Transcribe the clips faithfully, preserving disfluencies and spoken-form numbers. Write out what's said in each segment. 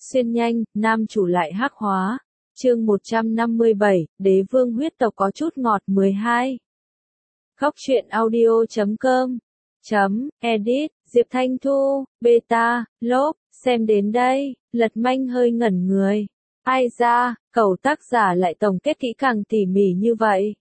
Xuyên nhanh, nam chủ lại hắc hóa. Chương một trăm năm mươi bảy, Đế vương huyết tộc có chút ngọt mười hai. Góc truyện audio chấm com chấm edit, Diệp Thanh Thu, beta, lốp, xem đến đây, Lật Manh hơi ngẩn người. Ai ra, cậu tác giả lại tổng kết kỹ càng tỉ mỉ như vậy.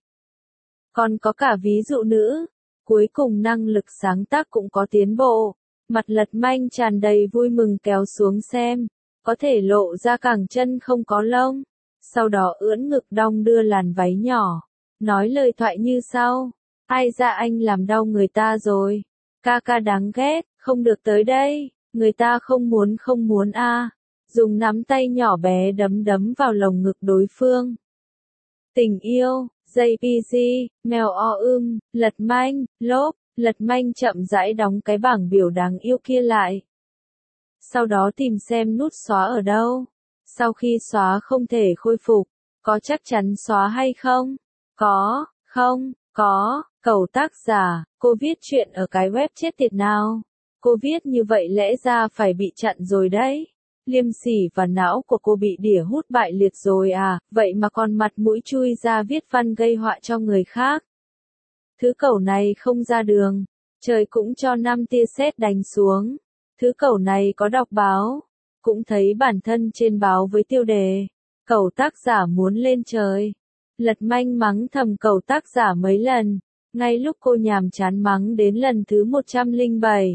Còn có cả ví dụ nữ, cuối cùng năng lực sáng tác cũng có tiến bộ. Mặt Lật Manh tràn đầy vui mừng kéo xuống xem, có thể lộ ra cẳng chân không có lông. Sau đó ưỡn ngực đong đưa làn váy nhỏ, nói lời thoại như sau. Ai ra anh làm đau người ta rồi. Ca ca đáng ghét, không được tới đây, người ta không muốn không muốn a. À. Dùng nắm tay nhỏ bé đấm đấm vào lồng ngực đối phương. Tình yêu, jê pê giê, mèo o ưm, Lật Manh, lốp, Lật Manh chậm rãi đóng cái bảng biểu đáng yêu kia lại. Sau đó tìm xem nút xóa ở đâu. Sau khi xóa không thể khôi phục, có chắc chắn xóa hay không? Có, không, có, cậu tác giả, cô viết chuyện ở cái web chết tiệt nào? Cô viết như vậy lẽ ra phải bị chặn rồi đấy. Liêm sỉ và não của cô bị đỉa hút bại liệt rồi à, vậy mà còn mặt mũi chui ra viết văn gây họa cho người khác. Thứ cẩu này không ra đường, trời cũng cho năm tia sét đánh xuống. Thứ cẩu này có đọc báo, cũng thấy bản thân trên báo với tiêu đề, cẩu tác giả muốn lên trời. Lật Manh mắng thầm cẩu tác giả mấy lần, ngay lúc cô nhàm chán mắng đến lần thứ một trăm lẻ bảy.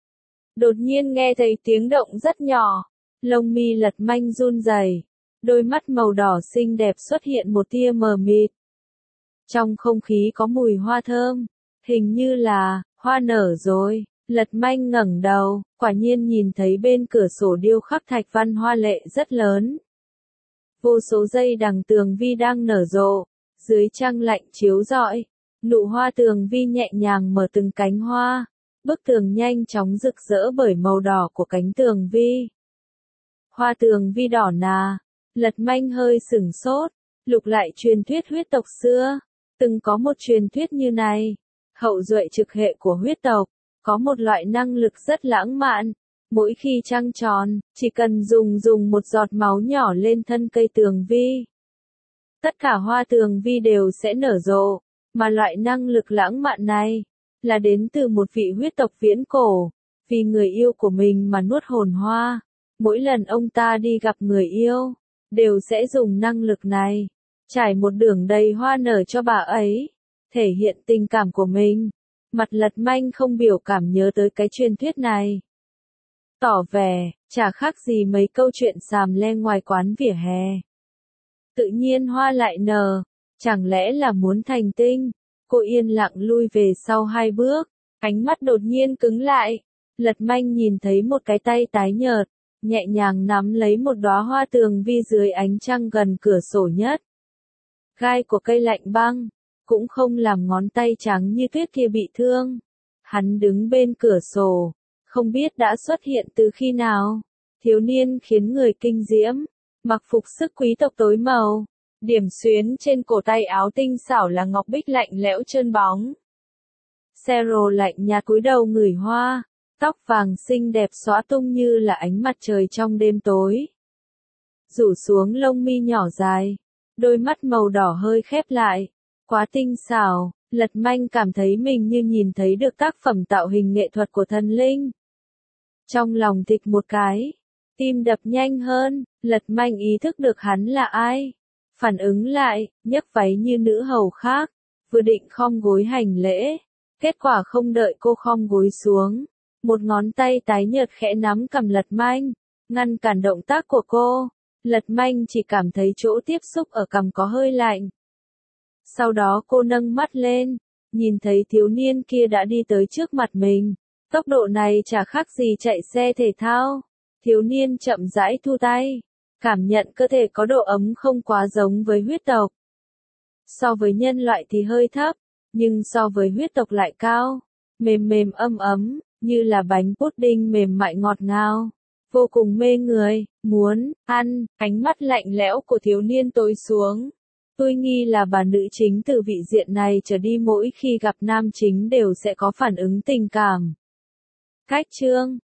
Đột nhiên nghe thấy tiếng động rất nhỏ, lông mi Lật Manh run rẩy, đôi mắt màu đỏ xinh đẹp xuất hiện một tia mờ mịt. Trong không khí có mùi hoa thơm, hình như là hoa nở rồi. Lật Manh ngẩng đầu, quả nhiên nhìn thấy bên cửa sổ điêu khắc thạch văn hoa lệ rất lớn. Vô số dây đằng tường vi đang nở rộ, dưới trăng lạnh chiếu rọi, nụ hoa tường vi nhẹ nhàng mở từng cánh hoa, bức tường nhanh chóng rực rỡ bởi màu đỏ của cánh tường vi. Hoa tường vi đỏ nà, Lật Manh hơi sửng sốt, lục lại truyền thuyết huyết tộc xưa, từng có một truyền thuyết như này, hậu duệ trực hệ của huyết tộc. Có một loại năng lực rất lãng mạn, mỗi khi trăng tròn, chỉ cần dùng dùng một giọt máu nhỏ lên thân cây tường vi. Tất cả hoa tường vi đều sẽ nở rộ, mà loại năng lực lãng mạn này, là đến từ một vị huyết tộc viễn cổ, vì người yêu của mình mà nuốt hồn hoa. Mỗi lần ông ta đi gặp người yêu, đều sẽ dùng năng lực này, trải một đường đầy hoa nở cho bà ấy, thể hiện tình cảm của mình. Mặt Lật Manh không biểu cảm nhớ tới cái truyền thuyết này. Tỏ vẻ, chả khác gì mấy câu chuyện xàm le ngoài quán vỉa hè. Tự nhiên hoa lại nở, chẳng lẽ là muốn thành tinh? Cô yên lặng lui về sau hai bước, ánh mắt đột nhiên cứng lại. Lật Manh nhìn thấy một cái tay tái nhợt, nhẹ nhàng nắm lấy một đóa hoa tường vi dưới ánh trăng gần cửa sổ nhất. Gai của cây lạnh băng cũng không làm ngón tay trắng như tuyết kia bị thương. Hắn đứng bên cửa sổ, không biết đã xuất hiện từ khi nào. Thiếu niên khiến người kinh diễm, mặc phục sức quý tộc tối màu, điểm xuyến trên cổ tay áo tinh xảo là ngọc bích lạnh lẽo trơn bóng. Cero lạnh nhạt cúi đầu ngửi hoa, tóc vàng xinh đẹp xõa tung như là ánh mặt trời trong đêm tối. Rủ xuống lông mi nhỏ dài, đôi mắt màu đỏ hơi khép lại. Quá tinh xảo, Lật Manh cảm thấy mình như nhìn thấy được tác phẩm tạo hình nghệ thuật của thần linh. Trong lòng thịch một cái, tim đập nhanh hơn, Lật Manh ý thức được hắn là ai. Phản ứng lại, nhấc váy như nữ hầu khác, vừa định khom gối hành lễ. Kết quả không đợi cô khom gối xuống, một ngón tay tái nhợt khẽ nắm cằm Lật Manh, ngăn cản động tác của cô. Lật Manh chỉ cảm thấy chỗ tiếp xúc ở cằm có hơi lạnh. Sau đó cô nâng mắt lên, nhìn thấy thiếu niên kia đã đi tới trước mặt mình. Tốc độ này chả khác gì chạy xe thể thao. Thiếu niên chậm rãi thu tay, cảm nhận cơ thể có độ ấm không quá giống với huyết tộc. So với nhân loại thì hơi thấp, nhưng so với huyết tộc lại cao. Mềm mềm ấm ấm, như là bánh pudding mềm mại ngọt ngào. Vô cùng mê người, muốn ăn. Ánh mắt lạnh lẽo của thiếu niên tối xuống. Tôi nghi là bà nữ chính từ vị diện này trở đi mỗi khi gặp nam chính đều sẽ có phản ứng tình cảm. Cách chương